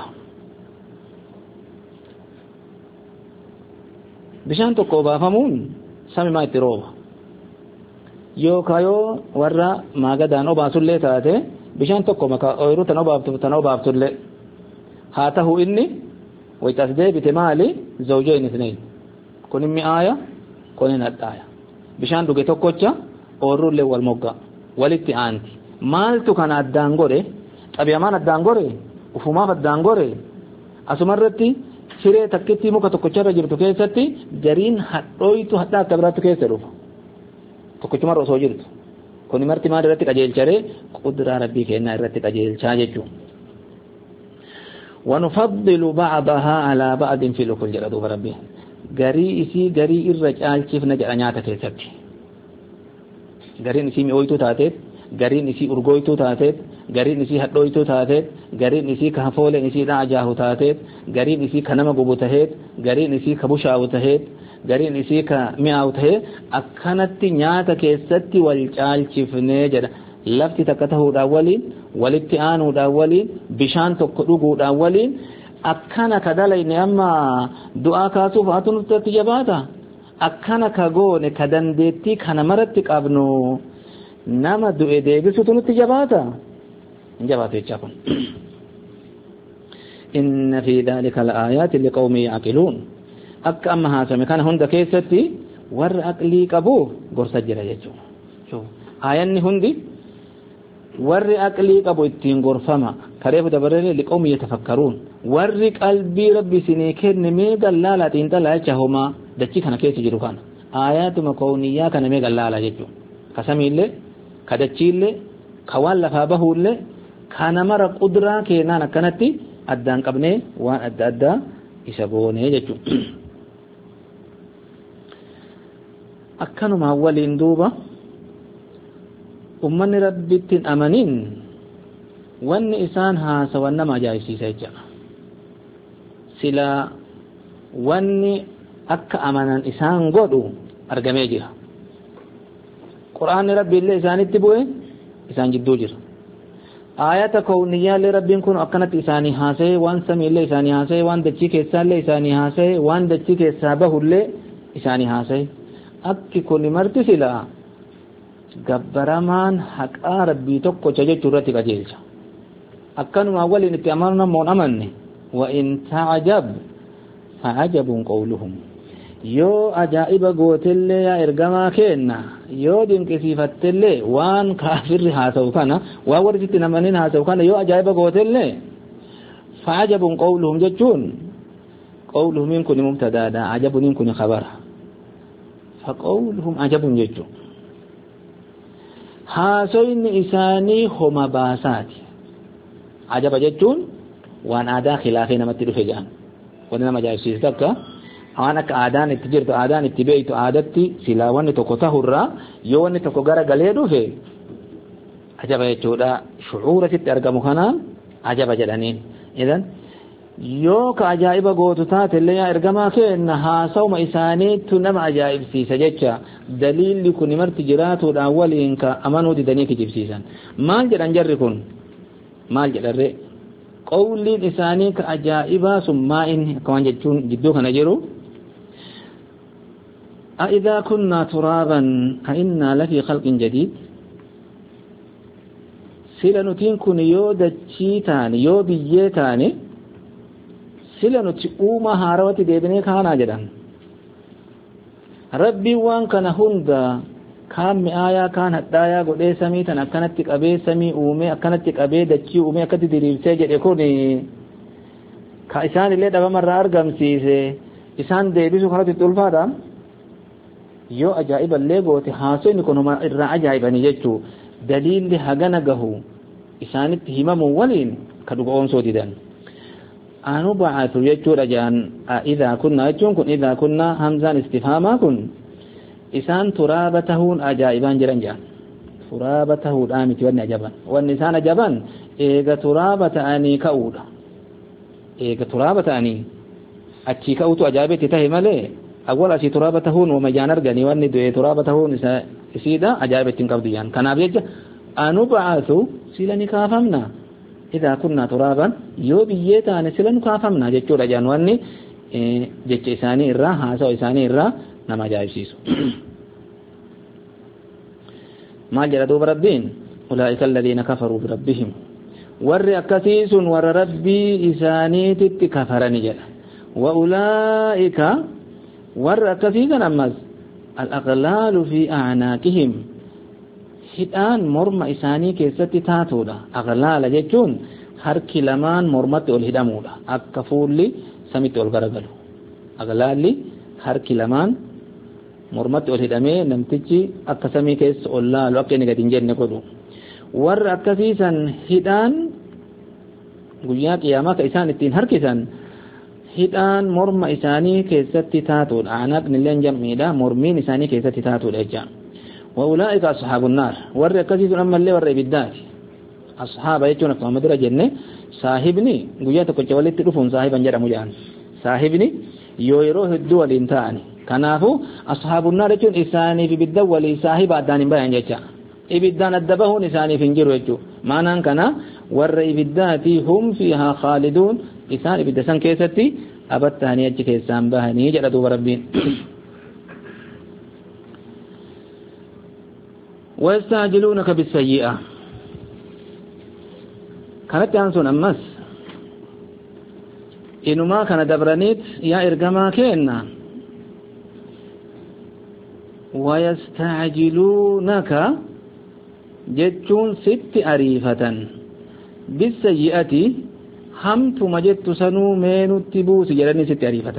بشان تك أباف مون سمي ما يتروب يو كايو ورا ما قدان أباف اللي تاته بشان تك مكا أيرو تنوباف تنوباف تلي هاته إني ويتصدي بتمالي زوجين اثنين كون مي آية كون نتايا بشان دوغي تكوچا أورو اللي والموغا ولتي آنتي maaltu kana addaan godhe xabiyamaan addaan godhe ufumaaf addaan godhe asumarratti firee takkitti muka tokkocharra jirtu keessatti gariin hadhooytu hadhaa akka biraatti keessa dhufa tokkochumarra osoo jirtu kuni marti maal irratti qajeelcharee qudraa rabbii kennaa irratti qajeelchaa jechuun ونفضل بعضها على بعض في الأكل جلدوا بربي غري إسي غري الرجال كيف نجعل نياتا كيساتي غري إسي ميويتو تاتي gariin isii urgoytuu taateet gariin isii hadhooytuu taateet gariin isii ka hafooleen isii dhaajaahu taateet gariin isii ka nama gubu taheet gariin isii ka bushaawu taheet gariin isii ka mi'aawu tahee akkanatti nyaata keessatti wal caalchifnee jedha lafti takka tahuudhaan waliin walitti aanuudhaan waliin bishaan tokko dhuguudhaan waliin akkana ka dalayne amma du'aa kaasuuf atu nutti jabaata akkana ka goone ka dandeettii kana maratti qabnu nama du'e deebisutu nutti jabaata jabaatu jechaa kun inna fi dhalika la'aayatin liqawmin ya'qiluun akka amma haasame kana hunda keessatti warra aqlii qabu gorsa jira jechuudha aayanni hundi warri aqlii qabu ittiin gorfama kareefu dabaree liqawmin yatafakkaruun warri qalbii rabbi isinii kenne mee gallaala xiinxalaa jecha homaa dachii kana keessa jiru kana aayaatuma kawniyyaa kana mee gallaala jechuudha kasamiillee ka dachiillee ka waan lafaa bahuullee kana mara qudraa keenaan akkanatti addaan qabnee waan adda addaa isa goonee jechuudha akkanuma waliin duuba ummanni rabbittiin amanin wanni isaan haasawan nama ajaa'ibsiisa jechuudha sila wanni akka amanan isaan godhu argamee jira quraanni rabbiillee isaanitti bu'e isaan jidduu jira ayata kawniyaallee rabbiin kun akkanatti isaanii haasa'e waan samiillee isaanii haasa'e waan dachii keessaallee isaanii haasa'e waan dachii keessaa bahullee isaanii haasa'e akki kun marti sila gabbaramaan haqaa rabbii tokkocha jechuu irratti qajeelcha akkanuma waliin itti amanamoon amanne wa in ta'ajab fa'ajabun qawluhum yoo ajaa'iba gootellee yaa ergamaa kenna yoo dinqisiifattellee waan kaafirri haasa'u kana waan warri sitti namanin haasa'u kana yoo ajaa'iba gootellee fa'ajabun qawluhum jechuun qawluhum kun mubtadaadha ajabun kun khabara fa qawluhum ajabun jechuun haasoyni isaanii homa baasaati ajaba jechuun waan aadaa khilaafee namatti dhufe jedhan wanni nama ajaa'ibsiisu takka waan akka aadaan itti jirtu aadaan itti beeytu aadatti silaa wanni tokko tahurraa yoo wanni tokko gara galee dhufe ajaba jechuudha shucuura sitti argamu kanaan ajaba jedhaniin idan yoo ka ajaa'iba gootu taatellee yaa ergamaa kenna haasawma isaaniitu nama ajaa'ibsiisa jecha daliilli kun marti jiraatuudhaan waliin ka amanuu didanii kijibsiisan maal jedhan jarri kun maal jedharre qawliin isaanii ka ajaa'ibaa sun maa'in kawan jechuun jidduu kana jiru أإذا كنا ترابا أئنا لفي خلق جديد سلا نتين كن يو دچيتان يو بيتان سلا نتقوم هاروتي ديبني كانا جدا ربي وان كان هندا كام آيا كان هدايا قدي سمي تن أكنت تقبي سمي أومي أكنت تقبي دچي أومي أكنت ديريب سيجد يكوني كإسان اللي دبا مرة أرقم سيسي إسان ديبسو خرط التلفا دام yoo ajaa'iba illee goote haasofni kunuma irraa ajaa'ibanii jechuu daliilli hagana gahu isaanitti himamu waliin ka dhugoonsoo didan anu ba'atu jechuudha jaan idaa kunna jechuun kun idaa kunna hamzaan istifhaamaa kun isaan turaaba tahuun ajaa'ibaan jiran jaan turaaba tahuudhaa miti wanni ajaban wanni isaan ajaban eega turaaba ta'anii ka'uudha eega turaaba ta'anii achii ka'utu ajaa'ibetti tahe malee أول أشي ترابة هون وما جان أرجعني واني دوي ترابة هون سيدا أجابة تنقبض جان كان أبيج أنبعث سيلني كافمنا إذا كنا ترابا يو بيتا نسيلن كافمنا جتشو رجان واني جتش إساني إرّا هاسو إساني إرّا نما جايب سيسو ما جردوا بربين أولئك الذين كفروا بربهم ور أكسيس ور ربي إساني تتكفرني جل وأولئك warra akkasii kan ammas al-aghlaalu fi a'naaqihim hidhaan morma isaanii keessatti taatuudha aghlaala jechuun harki lamaan mormatti ol hidhamuudha akka fuulli samitti ol garagalu aghlaalli harki lamaan mormatti ol hidhamee namtichi akka samii keessa ol laalu akka inni gadi hin jenne godhu warra akkasii san hidhaan guyyaa qiyaamaa ka isaan ittiin harkisan hidhaan morma isaanii keessatti taatuudha anaaqni illee jam'iidha mormiin isaanii keessatti taatuudha jecha وأولئك أصحاب النار ور كثير أما اللي ور بالذات أصحاب يجون في مدرة جنة صاحبني قويات كل جوالي تلفون صاحبا جرى مجان صاحبني يويروه الدول انتاني كنافو أصحاب النار يجون إساني في بالدول صاحب أدان بيان جيشا إبدان الدبهون إساني في انجر ويجو معنى كنا ور إبداتي هم فيها خالدون إسان إبدسان كيستي أبتهني أجي كيسان بهني جردوا بربين ويستعجلونك بالسيئة كانت ينسون أمس إنما كان دبرانيت يا إرقما كينا ويستعجلونك جتون ست أريفة بالسيئة همت مجدت سنو مين التبوس جلني ست أريفة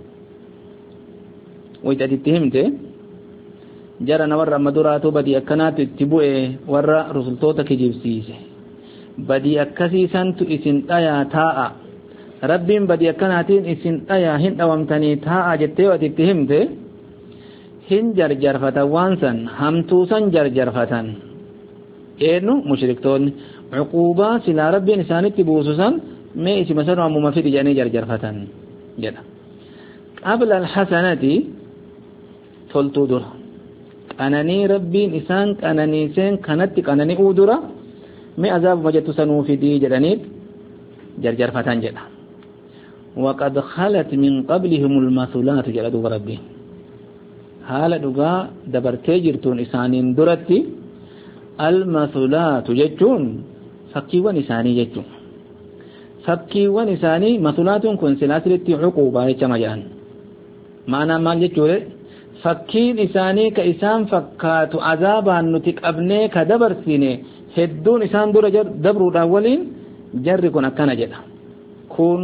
ويتأتتهمت جرى نور مدراتو بدي أكنات التبوء ورى رسلتوتك جبسيسه بدي أكسيسان تو إسن آيا تاء رب بدي أكناتين إسن آيا هن أوامتني تاء جتة وتتهمت هن جرجر فتوانسا همتوسا جرجر فتن إنه مشركتون عقوبة سلا رب إنسان تبوسسا ما اسم سنو عمو ما في تجاني جرجر فتن جدا قبل الحسنة تلتو در أنني ربي إنسان أنني سين كانت أنني أودرا ما عذاب وجدت سنو في دي جدانيت جرجر فتن جدا وقد خلت من قبلهم المثلات جلدوا ربي حالة دقا دبرتي جرتون إسانين درتي المثلات جتون فكيوان إساني جتون فكيوان إساني مثلات كن سلاسلتي عقوبة جمجان معنى ما جتون فكين إساني كإسان فكات عذابا نتك أبني كدبر سيني هدون إسان دور جر دبرو الأولين جر كن أكنا جدا كون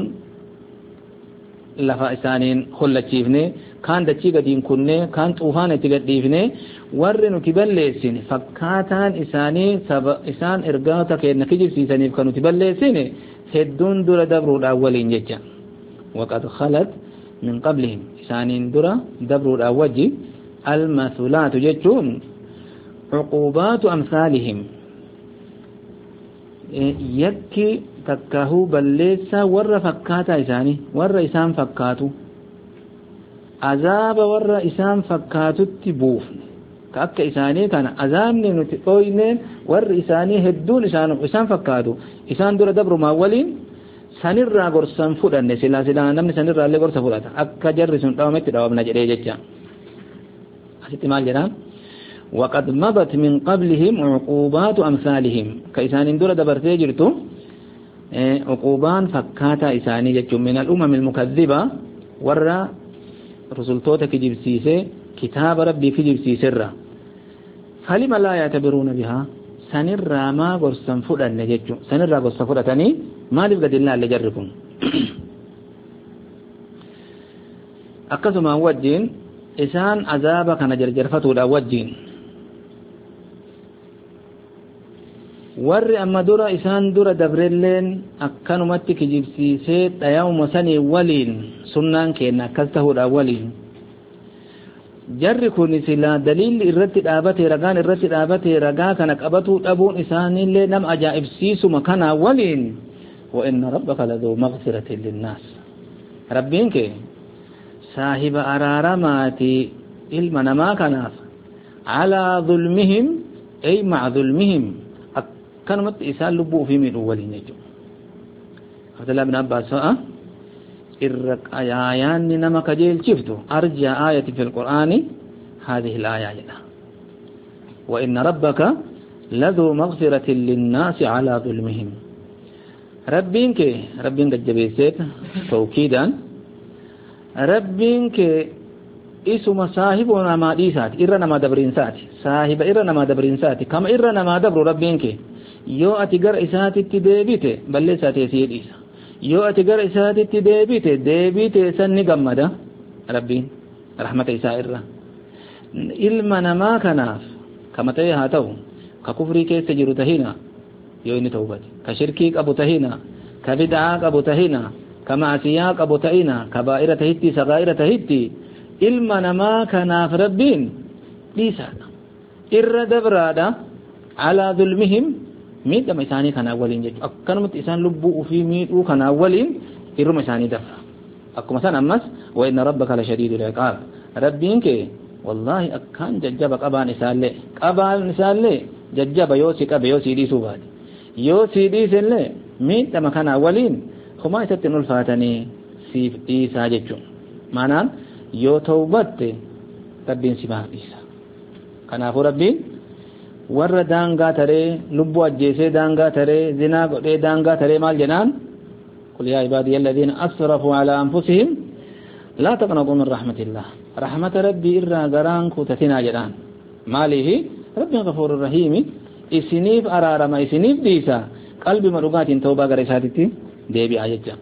لفا إسانين خلت شيفني كان دچي قديم كنه كان طوفان تقديفنه ورن تبلسين فكاتان إساني سب إسان إرقاتا كأن كجيب سيساني كانوا تبلسين هدون دور دبرو الأولين جدا وقد خلت من قبلهم إسانين دور دبرو الأوجي المثلات جتون عقوبات أمثالهم يكي تكهو بلسا ور فكاتا إساني ور إسان فكاتو عذاب ور إسان فكاتو تبوف كأكا إساني كان عذابني نتقوينين ور إساني هدون إسان إسان فكاتو إسان دور دبرو ماولين سنرى قرصان فودن سلا سلا نمني سنرى اللي قرصا فودتا أكا جرسون دوامت دوامنا جري جتشا احتمال جرام وقد مضت من قبلهم عقوبات أمثالهم كإسان دور دبرتي جرتو عقوبان فكاتا إساني جتشو من الأمم المكذبة ور رسولتوتا كجبسيسي كتاب ربي كجبسيسي الرا فلما لا يعتبرون بها سنرى ما قرصن فودن جتشو سنرى قرصن فودتاني ما لبقى الله اللي جربهم أقسم وجين إسان عذابك أنا جرجرفته لا وجين ور أما دورا إسان دورا دبرلين أكانو متك جبسيسيت أيام سني ولين سنان كينا كسته لا ولين جر كوني سلا دليل الرت الآبته رجان الرت الآبته رجا كانك أبتو أبون إسان اللي نم أجائب سيسو مكان ولين وإن ربك لذو مغفرة للناس ربينك صاحب أرارماتي علمنا ما كناف على ظلمهم أي مع ظلمهم كانت إسال لبو في من أولين يجو عبد الله بن عباس إرق آيان نما كجيل شفتو أرجى آية في القرآن هذه الآية وإن ربك لذو مغفرة للناس على ظلمهم ربينك ربينك جبيسيت توكيدا ربينك اسم صاحبنا ما ديسات إرنا ما دبرين ساتي صاحب إرنا ما دبرين ساتي كم إرنا ما دبر ربينك يو أتقر إساتي تدبيته بل ساتي سيد إسا يو أتقر إساتي تدبيته دبيته سني قمدا ربين رحمة إسا إرنا إلمنا ما كناف كما تيهاتو ككفري كيس تجرو تهينا يو إني توبت كشركيك أبو تهينا كبدعاك أبو تهينا كمعسياك أبو تهينا كبائرة هتي صغائرة هتي إلمنا ما كناف ربين ليسانا irra dabraadha ala dhulmihim miidhama isaanii kanaa waliin jechuudha akkanumatti isaan lubbuu ofii miidhuu kanaa waliin irruma isaanii dabra akkuma san ammas wa inna rabbaka la shadidul iqaab rabbiin kee wallahi akkaan jajjaba qabaan isaallee qabaan isaallee jajjaba yoo si qabe yoo si dhiisuu baate yoo si dhiisellee miidhama kanaa waliin humaa isatti ulfaatanii siif dhiisaa jechuun maanaan yoo tawbatte rabbiin si baaf dhiisa kanaafuu rabbiin warra daangaa taree lubbuu ajjeesee daangaa taree zinaa godhee daangaa taree maal jedhaan qul yaa ibaadiya alladhiina asrafuu alaa anfusihim laa taqnatuu min rahmatillah rahmata rabbii irraa garaan kutatinaa jedhaan maaliifi rabbiin gafuurur rahiimi isiniif araarama isiniif dhiisa qalbima dhugaatiin tawbaa gara isaatitti deebi'aa jecha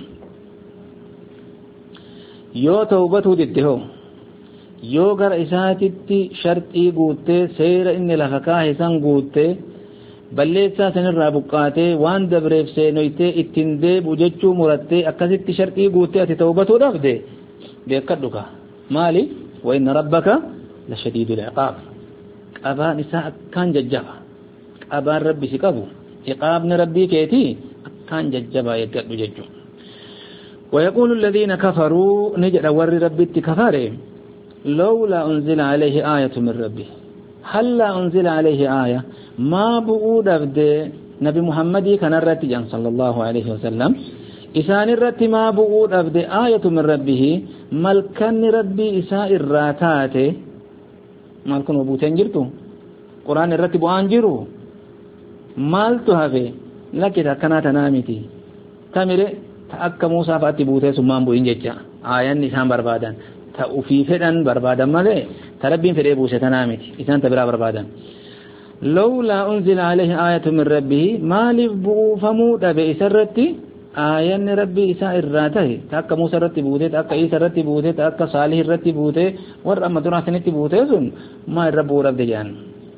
yoo tawbatuu didde hoo yoo gara isaatitti sharxii guuttee seera inni lafa kaa'e san guuttee balleessaa sanirraa buqqaatee waan dabreef seenoytee ittiin deebu jechuu murattee akkasitti sharxii guuttee ati tawbatuu dhabde beekadhu ka maali wa inna rabbaka la shadiidul iqaab qabaan isaa akkaan jajjaba qabaan rabbi si qabu iqaabni rabbii keetii akkaan jajjaba eeggadhu jechuudha ويقول الذين كفروا نجد ور ربي كفاره لولا أنزل عليه آية من ربه هل لا أنزل عليه آية ما بؤود أبد نبي محمد كان الرتجان صلى الله عليه وسلم إسان الرت ما بؤود أبد آية من ربه ملكن ربي إساء الراتات ملكن وبوتين جرتو قرآن الرتب أنجرو مالتو هفي لكذا كانت نامتي تمره akka Muusaa fa'aatti buutee summaan bu'in jecha aayanni isaan barbaadan ta ufii fedhan barbaadan malee ta rabbiin fedhee buuse tanaa miti isaan ta biraa barbaadan lawlaa unzila alayhi aayatu min rabbihi maaliif buufamuu dhabe isarratti aayanni rabbii isaa irraa tahe ta akka Muusaa irratti buutee ta akka Iisaa irratti buutee ta akka Saalih irratti buutee warra amma duraa sanitti buutee sun maa irra bu'uu dhabde jedhan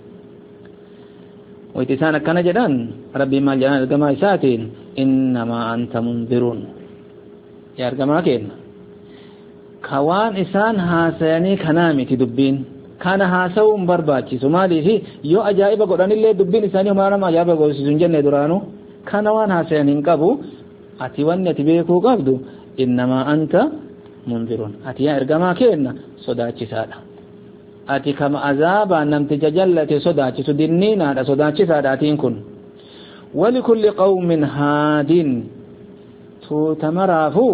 ويتسان كان جدان ربي ما جدان الجماع ساتين إنما أنت منذرون يا الجماع كين كوان إسان هاسيني كنامي تدبين كان هاسو برباتي سمالي في يو أجائب قرآن اللي دبين إساني هما ما أجائب قرآن سنجن درانو كان وان هاسيني كابو أتوان يتبيكو قابدو إنما أنت منذرون أتي يا الجماع كين صداتي سادا ati kama azaba namticha jallate sodaachisu dinniinaadha sodaachisaadhaatiin kun walikulli qawmin haadin tuutamaraafu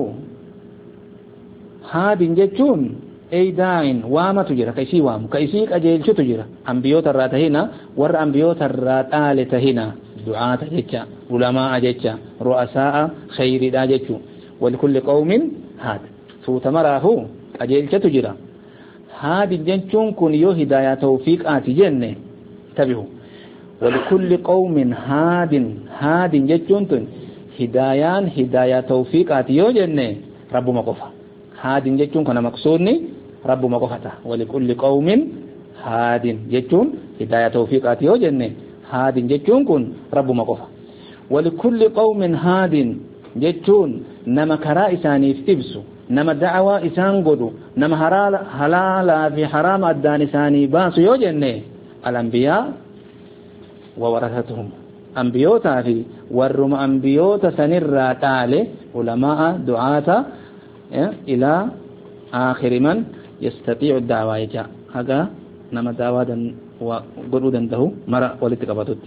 haadin jechuun eeydaayin waamatu jira ka isii waamu ka isii qajeelchutu jira ambiyoota irraa tahina warra ambiyoota irraa dhaale tahina du'aata jecha ulamaa jecha ru'asaa'a khayriidha jechuu walikulli qawmin haad tuutamaraafu qajeelchatu jira هذه جنچون كن يو هداية توفيق آتي جنة تبهو ولكل قوم هاد هاد جنچون تن هدايان هداية توفيق آتي يو جنة رب مقفة هاد جنچون كنا مقصودني رب مقفة ولكل قوم هاد جنچون هداية توفيق آتي يو جنة هاد جنچون كن رب مقفة ولكل قوم هاد جنچون نما كرائساني افتبسو نما دعوة إسان قدو نما حلالا في حرام الدان إساني باسو يوجنة الأنبياء وورثتهم أنبيوتا في ورم أنبيوتا سنرى تعالي علماء دعاة إلى آخر من يستطيع الدعوة يجاء هذا نما دعوة وقدو دنده مرأ ولتقبضت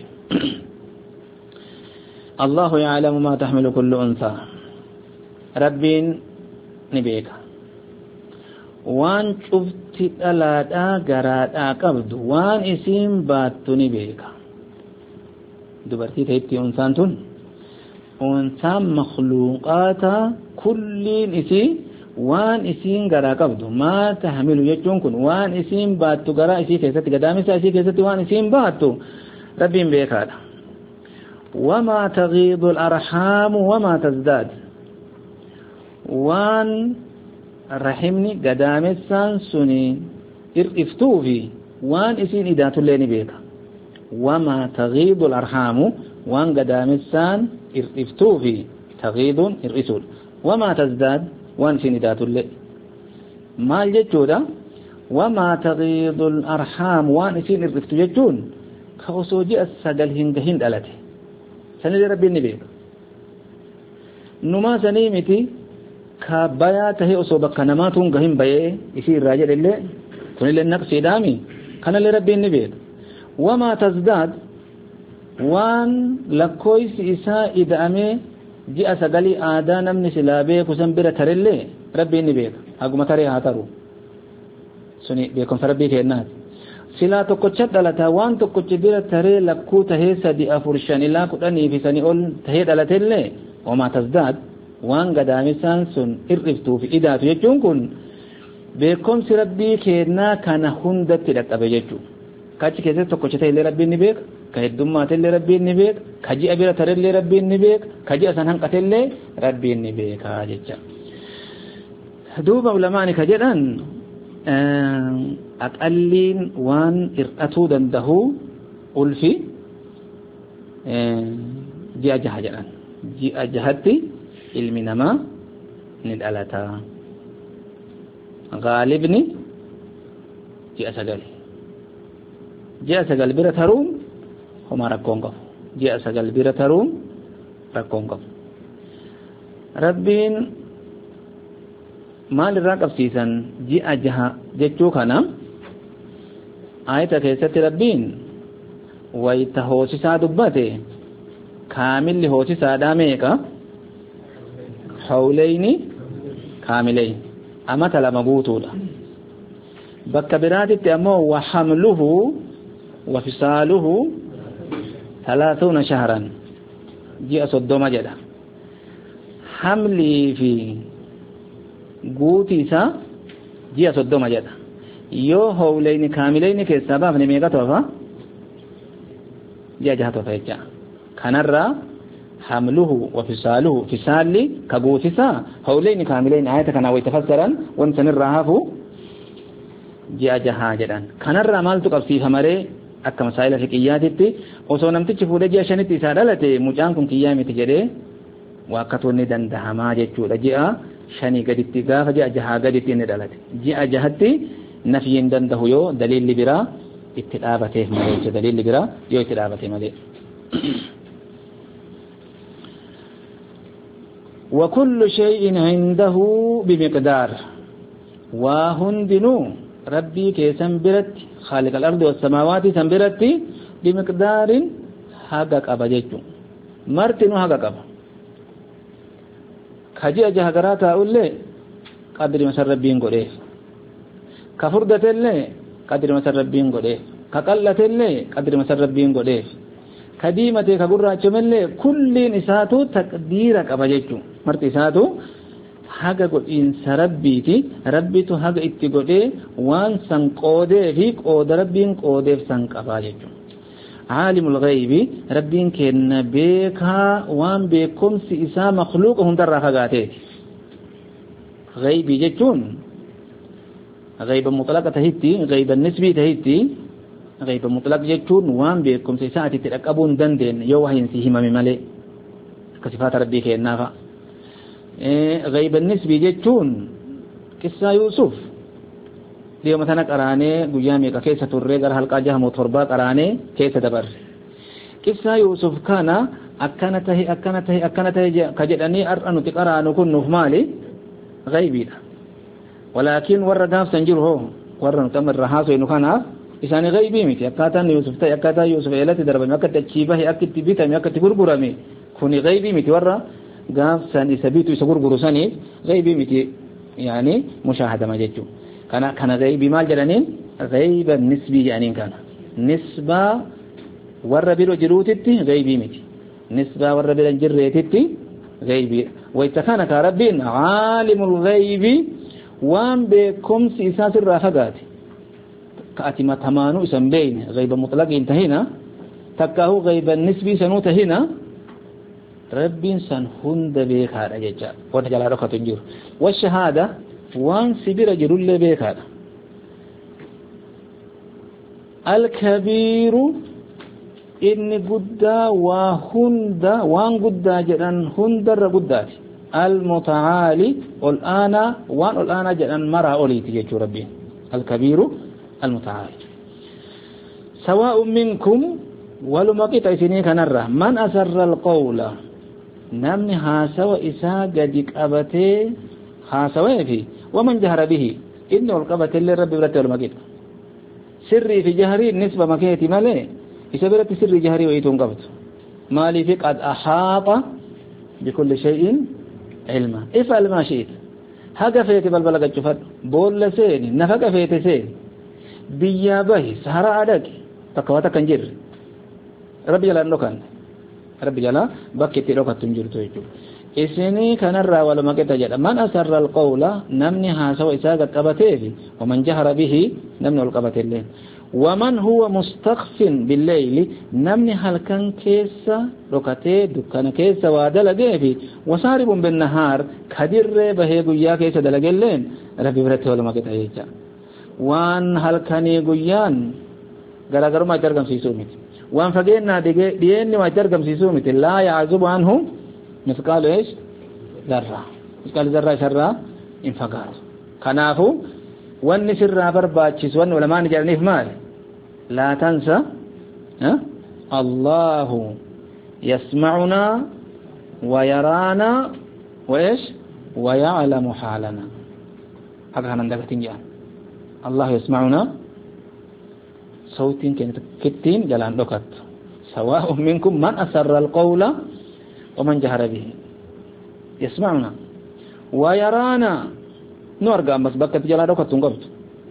الله يعلم ما تحمل كل أنثى ربين ni beeka waan cufti dhalaadhaa garaadhaa qabdu waan isiin baattu ni beeka dubartii ta'etti unsaan tun unsaan makhluuqaata kulliin isii waan isiin garaa qabdu maa tahmilu jechuun kun waan isiin baattu garaa isii keessatti gadaamisa isii keessatti waan isiin baattu rabbiin beekaadha wamaa taghiidu al-arhaamu wamaa tazdaad waan rahimni gadaamessaan suni ir'iftuu fi waan isiin idaatullee ni beeka wamaa taghiidu al-arhaamu waan gadaamessaan ir'iftuu fi taghiiduun ir'isuudha wamaa tazdaad waan isiin idaatullee maal jechuudha وما تغيض الأرحام وان إسين الرفت يجون كأسوجي السجل هنجهن دلته سنة ربي النبي نما سنيمتي كبايا تهي أصوبك كنماتون جهن بيه يصير راجل اللي كن اللي النقص دامي كان اللي ربي النبي وما تزداد وان لكويس إساء إذا أمي جاء سقلي آدانا من سلابي كسنبرة ترلي ربي النبي أقوم تري هاترو سني بيكم فربي كينات سلا تقوشت دلتا وان تقوش بيرة تري لكو تهي سدي أفرشان الله كتاني في سني أول تهي دلتلي وما تزداد وان قدامي سانسون إرفتو في إداتو يجون كن بيكم سربي كينا كان هندت تلك أبجيجو كاتش كيسي تقوشت اللي ربي النبي كهدومات اللي ربي النبي كجي أبيرة تري اللي ربي النبي كجي أسان هنقت اللي ربي النبي كاجيجا دوب علماني كجدان أقلين وان إرأتو دنده ألفي جاء جهجران جاء جهتي علمي نما ندالتا غالبني جاء سقل جاء سقل بيرة هروم هما ركون قف جاء سقل بيرة هروم ركون قف ربين maal irraa qabsiisan ji'a jaha jechuu kana ayata keessatti rabbiin wayta hoosisaa dubbate kaamilli hoosisaadhaa meeqa hawlayni kaamilayn amata lama guutuudha bakka biraatitti ammoo wa hamluhu wa fisaaluhu thalaathuuna shahran ji'a soddoma jedha hamlii fi guuti isaa ji'a soddoma jedha yoo hawlayni kaamilayni keessaa baafne meeqa tofa ji'a jaha tofa jecha kanarraa hamluhu wa fisaaluhu fisaalli ka guutisaa hawlayni kaamilayni ayata kana way tafassaran wan sanirraa hafu ji'a jaha jedhan kanarraa maaltu qabsiifamaree akka masaa'ila fiqiyyaatitti osoo namtichi fuudhee ji'a shanitti isaa dhalate mucaan kun kiyyaa miti jedhee waakkatoonni dandahamaa jechuudha ji'a shanii gaditti gaafa ji'a jahaa gaditti inni dhalate ji'a jahatti nafiin dandahu yoo daliilli biraa itti dhaabateef malee jechuudha daliilli biraa yoo itti dhaabate malee وكل شيء عنده بمقدار وهندنو ربي كيسن برت خالق الأرض والسماوات سنبرت بمقدار حقق أبجيتو مرتنو حقق أبا كجي أجه قراتا أولي قدر مسر ربين قريف كفردة اللي قدر مسر ربين قريف كقلة اللي قدر مسر ربين قريف كديمة كقرة اللي كل نساتو تقديرك أبجيتو مرت إساتو haga godhiinsa rabbiiti rabbitu haga itti godhee waan san qoodee fi qooda rabbiin qoodeef san qabaa jechuudha caalimul ghaybi rabbiin kenna beekaa waan beekumsi isaa makhluuqa hundarraa fagaateeti ghaybi jechuun ghayba mutlaqa tahitti ghayba nisbii tahitti ghayba mutlaq jechuun waan beekumsi isaa atitti dhaqqabuu hin dandeenye yoo wahiin si himame malee akka sifaata rabbii kennaafa غيب النسبي جتون قصة يوسف اليوم مثلا قراني قيامي كيسة الرجال هلقا جهم وتربا قراني كيسة دبر قصة يوسف كان أكنته أكنته أكنته كجدني أرأنو تقرانو كن مالي غيبي ولكن ور داف سنجره ور تمر رهاسو إنه كان إسان غيبي متي أكاتا يوسف تا أكاتا يوسف إلى تدرب ما كنت تشيبه أكيد تبيته ما كنت تقرقرامي كوني غيبي متي ور قاف سان يثبتوا يسقور قرصاني غيبي متي يعني مشاهدة ما جتوا كان كان غيبي ما جرانين غيب النسبي يعني كان نسبة ورا بيرو جروتتي غيبي متي نسبة ورا بيرو جريتتي غيبي ويتكان كربين عالم الغيب وان بكم سيساس الرافقات كأتي ما تمانو اسم بين غيب مطلق انتهينا تكاهو غيب النسبي سنوتهينا ربين سن هند بيك هذا جدا وتجعل ركعة تنجر والشهادة وان سبير جرول بيك هذا الكبير إن قدا وهند وان قدا جدا هندر قدات المتعالي والآن وان الآن جدا مرة أولي تجيش ربي الكبير المتعال سواء منكم ولمقت إسني كنرة من أسر القول نمني هاسو إسا قدك أبتي هاسو في ومن جهر به إنه القبت اللي ربي برته ولمقت سري في جهري نسبة مكيتي مالي إسابرة سري جهري وإيتون قبت مالي في قد أحاط بكل شيء علما افعل ما شئت هكا فيتي بلبلغ الجفر بول سيني نفق فيتي سين بيابه سهراء عدك تقواتك انجر ربي جلال نوكان ربي جلال بكتي لوكا تنجرتو يجو إسني كان الرا ولا ما كتا جدا من أسر القول نمني هاسو إساق قبته ومن جهر به نمني القبته الليل ومن هو مستخف بالليل نمني هل كان كيسا ركته دكان كيسا ودلقه في وصارب بالنهار كدر به قيا كيسا دلقه الليل ربي برته ولا ما كتا يجا وان هل كان يقيان غرغر ما ترغم سيسومت وان فقينا ديني ما ترغم سيسومت لا يعزب عنه مثقال ايش ذره مثقال ذره سره انفقار كنافو وان سر برباچس وان علماء نجرني مال لا تنسى ها الله يسمعنا ويرانا وايش ويعلم حالنا هذا عندك تنجان الله يسمعنا صوت كتين جلان لوكت سواء منكم من أسر القول ومن جهر به يسمعنا ويرانا نورغا بس بكت جلان لوكت تنقبت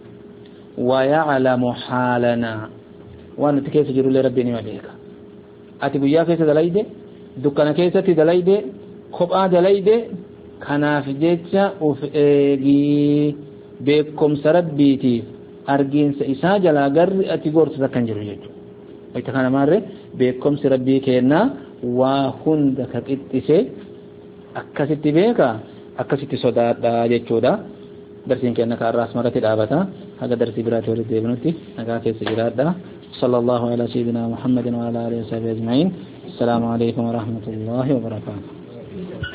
ويعلم حالنا وانا تكيس جروا لربني وليك أتي بيا كيس دلايدة دكان كيس تدلايدة خبآ دلايدة كناف جيتشا وفئي بكم سربيتي أرجين سإسا جلا غر أتيغور سكان جرو يجو ويتكانا مارة بكم سربي كينا وهند كتئتسي أكست بيكا أكست صداد دا جيچو دا درسين كينا كاراس مرتي دابتا هذا درسي براتي ولد ديبنوتي نكا كيس جراد دا صلى الله على سيدنا محمد وعلى آله وصحبه أجمعين السلام عليكم ورحمة الله وبركاته